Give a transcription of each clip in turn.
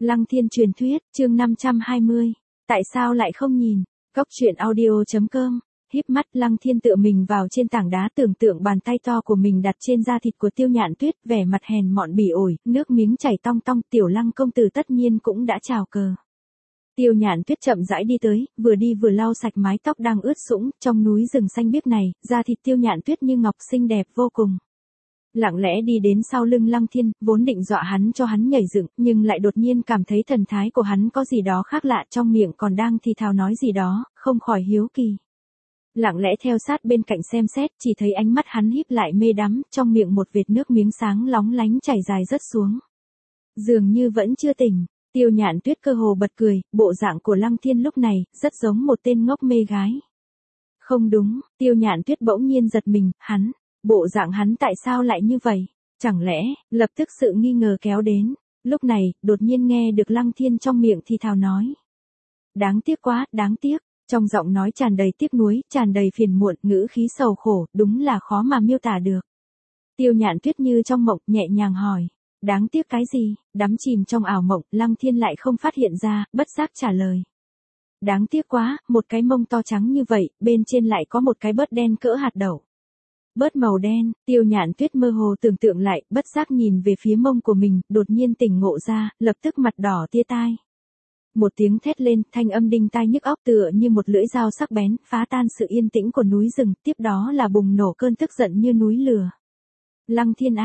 Lăng Thiên truyền thuyết, chương 520. Tại sao lại không nhìn? Góc truyện audio.com. Híp mắt, Lăng Thiên tựa mình vào trên tảng đá, tưởng tượng bàn tay to của mình đặt trên da thịt của Tiêu Nhạn Tuyết, vẻ mặt hèn mọn bỉ ổi, nước miếng chảy tong tong. Tiểu Lăng công tử tất nhiên cũng đã chào cờ. Tiêu Nhạn Tuyết chậm rãi đi tới, vừa đi vừa lau sạch mái tóc đang ướt sũng. Trong núi rừng xanh biếc này, da thịt Tiêu Nhạn Tuyết như ngọc, xinh đẹp vô cùng. Lặng lẽ đi đến sau lưng Lăng Thiên, vốn định dọa hắn cho hắn nhảy dựng, nhưng lại đột nhiên cảm thấy thần thái của hắn có gì đó khác lạ, trong miệng còn đang thì thào nói gì đó, không khỏi hiếu kỳ. Lặng lẽ theo sát bên cạnh xem xét, chỉ thấy ánh mắt hắn híp lại mê đắm, trong miệng một vệt nước miếng sáng lóng lánh chảy dài rớt xuống. Dường như vẫn chưa tỉnh, Tiêu Nhạn Tuyết cơ hồ bật cười, bộ dạng của Lăng Thiên lúc này, rất giống một tên ngốc mê gái. Không đúng, Tiêu Nhạn Tuyết bỗng nhiên giật mình, bộ dạng hắn tại sao lại như vậy? Chẳng lẽ, lập tức sự nghi ngờ kéo đến. Lúc này, đột nhiên nghe được Lăng Thiên trong miệng thì thào nói. Đáng tiếc quá, đáng tiếc. Trong giọng nói tràn đầy tiếc nuối, tràn đầy phiền muộn, ngữ khí sầu khổ, đúng là khó mà miêu tả được. Tiêu Nhạn Tuyết như trong mộng, nhẹ nhàng hỏi. Đáng tiếc cái gì? Đắm chìm trong ảo mộng, Lăng Thiên lại không phát hiện ra, bất giác trả lời. Đáng tiếc quá, một cái mông to trắng như vậy, bên trên lại có một cái bớt đen cỡ hạt đậu. Bớt màu đen, Tiêu Nhạn Tuyết mơ hồ tưởng tượng lại, bất giác nhìn về phía mông của mình, đột nhiên tỉnh ngộ ra, lập tức mặt đỏ tia tai. Một tiếng thét lên, thanh âm đinh tai nhức óc tựa như một lưỡi dao sắc bén, phá tan sự yên tĩnh của núi rừng, tiếp đó là bùng nổ cơn tức giận như núi lửa. Lăng Thiên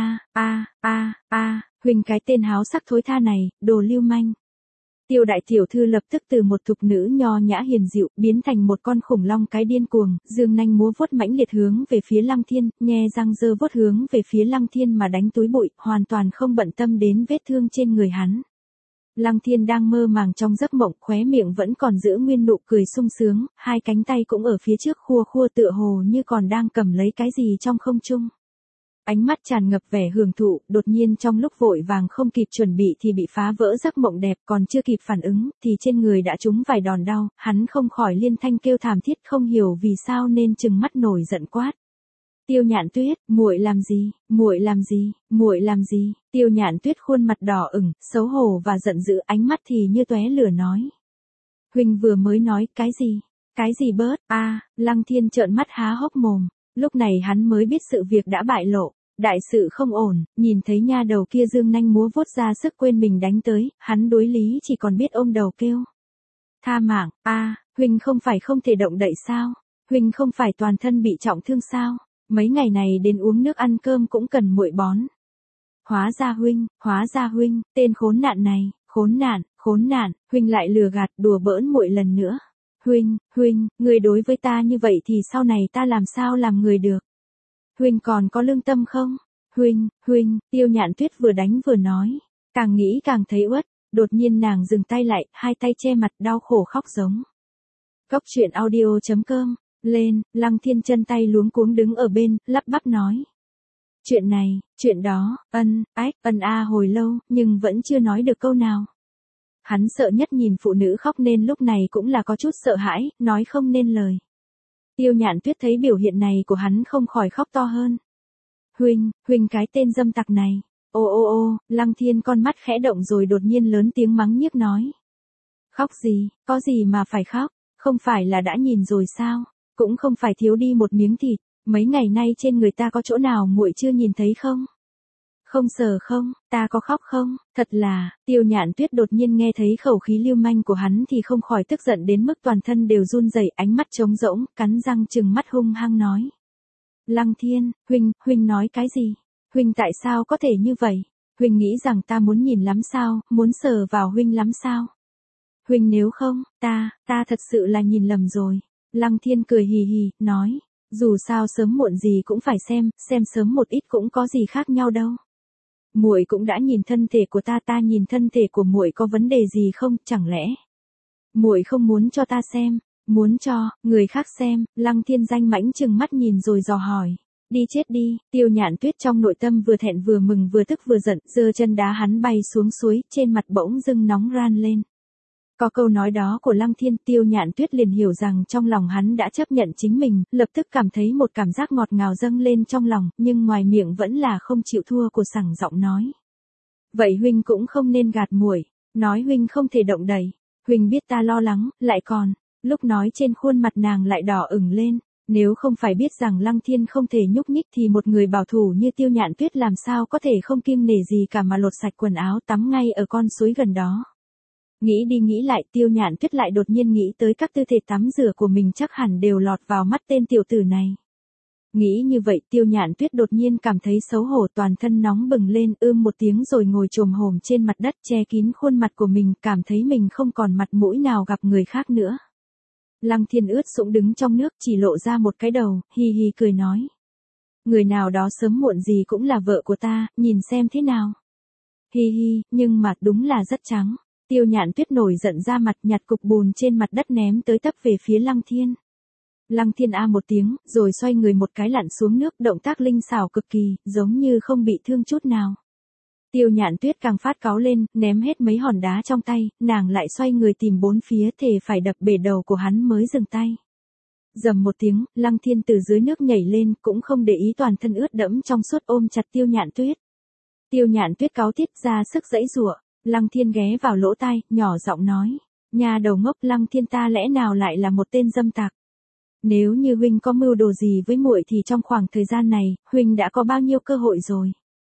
huynh cái tên háo sắc thối tha này, đồ lưu manh. Tiêu đại tiểu thư lập tức từ một thục nữ nho nhã hiền dịu, biến thành một con khủng long cái điên cuồng, dương nanh múa vuốt mãnh liệt hướng về phía Lăng Thiên, nhe răng giơ vuốt hướng về phía Lăng Thiên mà đánh túi bụi, hoàn toàn không bận tâm đến vết thương trên người hắn. Lăng Thiên đang mơ màng trong giấc mộng, khóe miệng vẫn còn giữ nguyên nụ cười sung sướng, hai cánh tay cũng ở phía trước khua khua tựa hồ như còn đang cầm lấy cái gì trong không trung. Ánh mắt tràn ngập vẻ hưởng thụ, đột nhiên trong lúc vội vàng không kịp chuẩn bị thì bị phá vỡ giấc mộng đẹp, còn chưa kịp phản ứng, thì trên người đã trúng vài đòn đau, hắn không khỏi liên thanh kêu thảm thiết, không hiểu vì sao nên trừng mắt nổi giận quát. Tiêu Nhạn Tuyết, muội làm gì, muội làm gì, muội làm gì? Tiêu Nhạn Tuyết khuôn mặt đỏ ửng, xấu hổ và giận dữ, ánh mắt thì như tóe lửa nói. Huynh vừa mới nói, cái gì bớt, Lăng Thiên trợn mắt há hốc mồm, lúc này hắn mới biết sự việc đã bại lộ. Đại sự không ổn, nhìn thấy nha đầu kia dương nanh múa vuốt ra sức quên mình đánh tới, hắn đối lý chỉ còn biết ôm đầu kêu. Tha mạng, huynh không phải không thể động đậy sao? Huynh không phải toàn thân bị trọng thương sao? Mấy ngày này đến uống nước ăn cơm cũng cần muội bón. Hóa ra huynh, tên khốn nạn này, khốn nạn, huynh lại lừa gạt đùa bỡn muội lần nữa. Huynh, người đối với ta như vậy thì sau này ta làm sao làm người được? Huynh còn có lương tâm không? Huynh, Tiêu Nhạn Tuyết vừa đánh vừa nói. Càng nghĩ càng thấy uất, đột nhiên nàng dừng tay lại, hai tay che mặt đau khổ khóc giống. Góc truyện audio.com, lên, Lăng Thiên chân tay luống cuống đứng ở bên, lắp bắp nói. Chuyện này, chuyện đó, hồi lâu, nhưng vẫn chưa nói được câu nào. Hắn sợ nhất nhìn phụ nữ khóc nên lúc này cũng là có chút sợ hãi, nói không nên lời. Tiêu Nhạn Tuyết thấy biểu hiện này của hắn không khỏi khóc to hơn. Huynh cái tên dâm tặc này. Lăng Thiên con mắt khẽ động rồi đột nhiên lớn tiếng mắng nhiếc nói. Khóc gì, có gì mà phải khóc, không phải là đã nhìn rồi sao, cũng không phải thiếu đi một miếng thịt, mấy ngày nay trên người ta có chỗ nào muội chưa nhìn thấy không? Không sờ không, ta có khóc không? Thật là, Tiêu Nhạn Tuyết đột nhiên nghe thấy khẩu khí lưu manh của hắn thì không khỏi tức giận đến mức toàn thân đều run rẩy, ánh mắt trống rỗng, cắn răng trừng mắt hung hăng nói. Lăng Thiên, huynh nói cái gì? Huynh tại sao có thể như vậy? Huynh nghĩ rằng ta muốn nhìn lắm sao, muốn sờ vào huynh lắm sao? Huynh nếu không, ta thật sự là nhìn lầm rồi. Lăng Thiên cười hì hì, nói, dù sao sớm muộn gì cũng phải xem sớm một ít cũng có gì khác nhau đâu. Muội cũng đã nhìn thân thể của ta nhìn thân thể của muội có vấn đề gì không, chẳng lẽ muội không muốn cho ta xem, muốn cho người khác xem? Lăng Thiên danh mãnh trừng mắt nhìn rồi dò hỏi. Đi chết đi, Tiêu Nhạn Tuyết trong nội tâm vừa thẹn vừa mừng vừa tức vừa giận, giơ chân đá hắn bay xuống suối, trên mặt bỗng dưng nóng ran lên. Có câu nói đó của Lăng Thiên, Tiêu Nhạn Tuyết liền hiểu rằng trong lòng hắn đã chấp nhận chính mình, lập tức cảm thấy một cảm giác ngọt ngào dâng lên trong lòng, nhưng ngoài miệng vẫn là không chịu thua của sảng giọng nói. Vậy huynh cũng không nên gạt muội. Nói huynh không thể động đậy. Huynh biết ta lo lắng, lại còn. Lúc nói trên khuôn mặt nàng lại đỏ ửng lên. Nếu không phải biết rằng Lăng Thiên không thể nhúc nhích thì một người bảo thủ như Tiêu Nhạn Tuyết làm sao có thể không kiêng nể gì cả mà lột sạch quần áo tắm ngay ở con suối gần đó. Nghĩ đi nghĩ lại, Tiêu Nhạn Tuyết lại đột nhiên nghĩ tới các tư thế tắm rửa của mình chắc hẳn đều lọt vào mắt tên tiểu tử này. Nghĩ như vậy, Tiêu Nhạn Tuyết đột nhiên cảm thấy xấu hổ, toàn thân nóng bừng lên, một tiếng rồi ngồi chồm hổm trên mặt đất che kín khuôn mặt của mình, cảm thấy mình không còn mặt mũi nào gặp người khác nữa. Lăng Thiên ướt sũng đứng trong nước chỉ lộ ra một cái đầu, hi hi cười nói. Người nào đó sớm muộn gì cũng là vợ của ta, nhìn xem thế nào. Hi hi, nhưng mặt đúng là rất trắng. Tiêu Nhạn Tuyết nổi giận ra mặt, nhặt cục bùn trên mặt đất ném tới tấp về phía Lăng Thiên. Lăng Thiên a một tiếng, rồi xoay người một cái lặn xuống nước, động tác linh xảo cực kỳ, giống như không bị thương chút nào. Tiêu Nhạn Tuyết càng phát cáu lên, ném hết mấy hòn đá trong tay, nàng lại xoay người tìm bốn phía, thề phải đập bể đầu của hắn mới dừng tay. Rầm một tiếng, Lăng Thiên từ dưới nước nhảy lên, cũng không để ý toàn thân ướt đẫm trong suốt ôm chặt Tiêu Nhạn Tuyết. Tiêu Nhạn Tuyết cáu tiết ra sức giãy giụa. Lăng Thiên ghé vào lỗ tai, nhỏ giọng nói, nhà đầu ngốc, Lăng Thiên ta lẽ nào lại là một tên dâm tặc? Nếu như huynh có mưu đồ gì với muội thì trong khoảng thời gian này, huynh đã có bao nhiêu cơ hội rồi?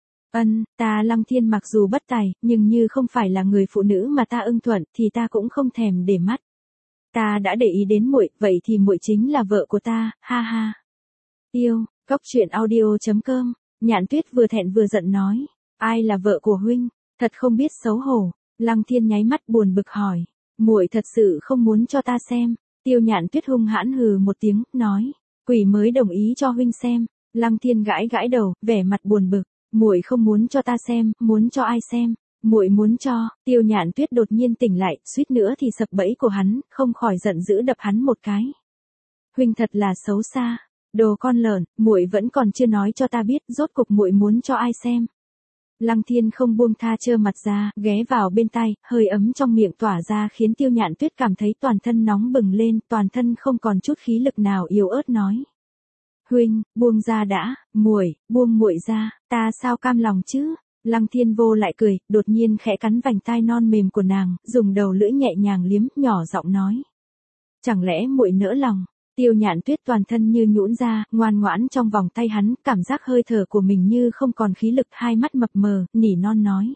Ta Lăng Thiên mặc dù bất tài, nhưng như không phải là người phụ nữ mà ta ưng thuận thì ta cũng không thèm để mắt. Ta đã để ý đến muội, vậy thì muội chính là vợ của ta, ha ha. Yêu, coctruyện.audio.com, Nhạn Tuyết vừa thẹn vừa giận nói, ai là vợ của huynh? Thật không biết xấu hổ. Lăng Thiên nháy mắt buồn bực hỏi, muội thật sự không muốn cho ta xem? Tiêu Nhạn Tuyết hung hãn hừ một tiếng, nói, quỷ mới đồng ý cho huynh xem. Lăng Thiên gãi gãi đầu, vẻ mặt buồn bực, muội không muốn cho ta xem, muốn cho ai xem? Muội muốn cho. Tiêu Nhạn Tuyết đột nhiên tỉnh lại, suýt nữa thì sập bẫy của hắn, không khỏi giận dữ đập hắn một cái. Huynh thật là xấu xa, đồ con lợn, muội vẫn còn chưa nói cho ta biết rốt cục muội muốn cho ai xem? Lăng Thiên không buông tha, trơ mặt ra, ghé vào bên tai, hơi ấm trong miệng tỏa ra khiến Tiêu Nhạn Tuyết cảm thấy toàn thân nóng bừng lên, toàn thân không còn chút khí lực nào, yếu ớt nói. Huynh, buông ra đã, buông muội ra, ta sao cam lòng chứ? Lăng Thiên vô lại cười, đột nhiên khẽ cắn vành tai non mềm của nàng, dùng đầu lưỡi nhẹ nhàng liếm, nhỏ giọng nói. Chẳng lẽ muội nỡ lòng? Tiêu Nhạn Tuyết toàn thân như nhũn ra, ngoan ngoãn trong vòng tay hắn, cảm giác hơi thở của mình như không còn khí lực, hai mắt mập mờ, nỉ non nói.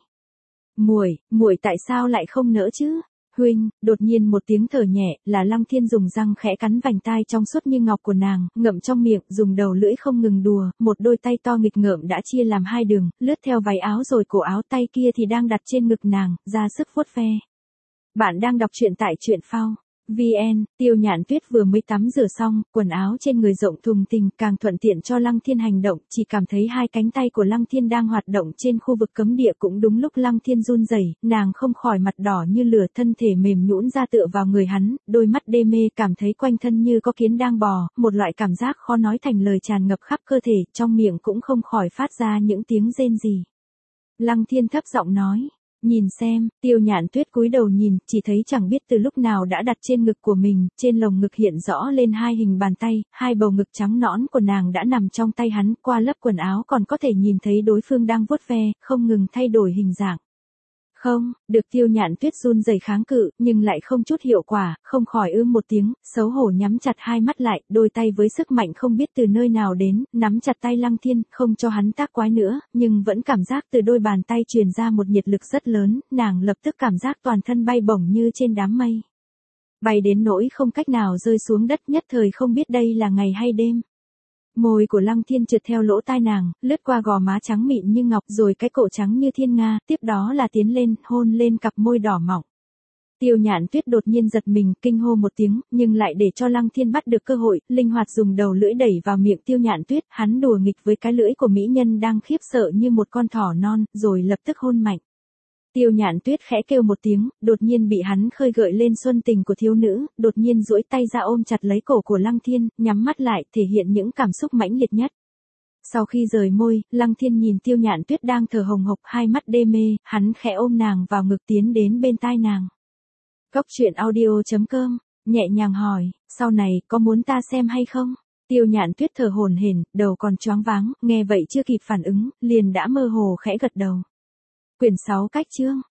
Muội tại sao lại không nỡ chứ? Huynh, đột nhiên một tiếng thở nhẹ, là Lăng Thiên dùng răng khẽ cắn vành tai trong suốt như ngọc của nàng, ngậm trong miệng, dùng đầu lưỡi không ngừng đùa, một đôi tay to nghịch ngợm đã chia làm hai đường, lướt theo váy áo rồi cổ áo, tay kia thì đang đặt trên ngực nàng, ra sức vuốt ve. Bạn đang đọc truyện tại truyện phao VN. Tiêu Nhạn Tuyết vừa mới tắm rửa xong, quần áo trên người rộng thùng thình, càng thuận tiện cho Lăng Thiên hành động, chỉ cảm thấy hai cánh tay của Lăng Thiên đang hoạt động trên khu vực cấm địa. Cũng đúng lúc Lăng Thiên run rẩy, nàng không khỏi mặt đỏ như lửa, thân thể mềm nhũn ra tựa vào người hắn, đôi mắt đê mê, cảm thấy quanh thân như có kiến đang bò, một loại cảm giác khó nói thành lời tràn ngập khắp cơ thể, trong miệng cũng không khỏi phát ra những tiếng rên rỉ. Lăng Thiên thấp giọng nói. Nhìn xem. Tiêu Nhạn Tuyết cúi đầu nhìn, chỉ thấy chẳng biết từ lúc nào đã đặt trên ngực của mình, trên lồng ngực hiện rõ lên hai hình bàn tay, hai bầu ngực trắng nõn của nàng đã nằm trong tay hắn, qua lớp quần áo còn có thể nhìn thấy đối phương đang vuốt ve, không ngừng thay đổi hình dạng. Không, được. Tiêu Nhạn Tuyết run rẩy kháng cự, nhưng lại không chút hiệu quả, không khỏi một tiếng, xấu hổ nhắm chặt hai mắt lại, đôi tay với sức mạnh không biết từ nơi nào đến, nắm chặt tay Lăng Thiên, không cho hắn tác quái nữa, nhưng vẫn cảm giác từ đôi bàn tay truyền ra một nhiệt lực rất lớn, nàng lập tức cảm giác toàn thân bay bổng như trên đám mây. Bay đến nỗi không cách nào rơi xuống đất, nhất thời không biết đây là ngày hay đêm. Môi của Lăng Thiên trượt theo lỗ tai nàng, lướt qua gò má trắng mịn như ngọc, rồi cái cổ trắng như thiên nga, tiếp đó là tiến lên, hôn lên cặp môi đỏ mọng. Tiêu Nhạn Tuyết đột nhiên giật mình, kinh hô một tiếng, nhưng lại để cho Lăng Thiên bắt được cơ hội, linh hoạt dùng đầu lưỡi đẩy vào miệng Tiêu Nhạn Tuyết, hắn đùa nghịch với cái lưỡi của mỹ nhân đang khiếp sợ như một con thỏ non, rồi lập tức hôn mạnh. Tiêu Nhạn Tuyết khẽ kêu một tiếng, đột nhiên bị hắn khơi gợi lên xuân tình của thiếu nữ, đột nhiên duỗi tay ra ôm chặt lấy cổ của Lăng Thiên, nhắm mắt lại, thể hiện những cảm xúc mãnh liệt nhất. Sau khi rời môi, Lăng Thiên nhìn Tiêu Nhạn Tuyết đang thở hồng hộc, hai mắt đê mê, hắn khẽ ôm nàng vào ngực, tiến đến bên tai nàng. Coctruyện.audio.com, nhẹ nhàng hỏi, sau này có muốn ta xem hay không? Tiêu Nhạn Tuyết thở hổn hển, đầu còn choáng váng, nghe vậy chưa kịp phản ứng, liền đã mơ hồ khẽ gật đầu. Quyển 6 cách chương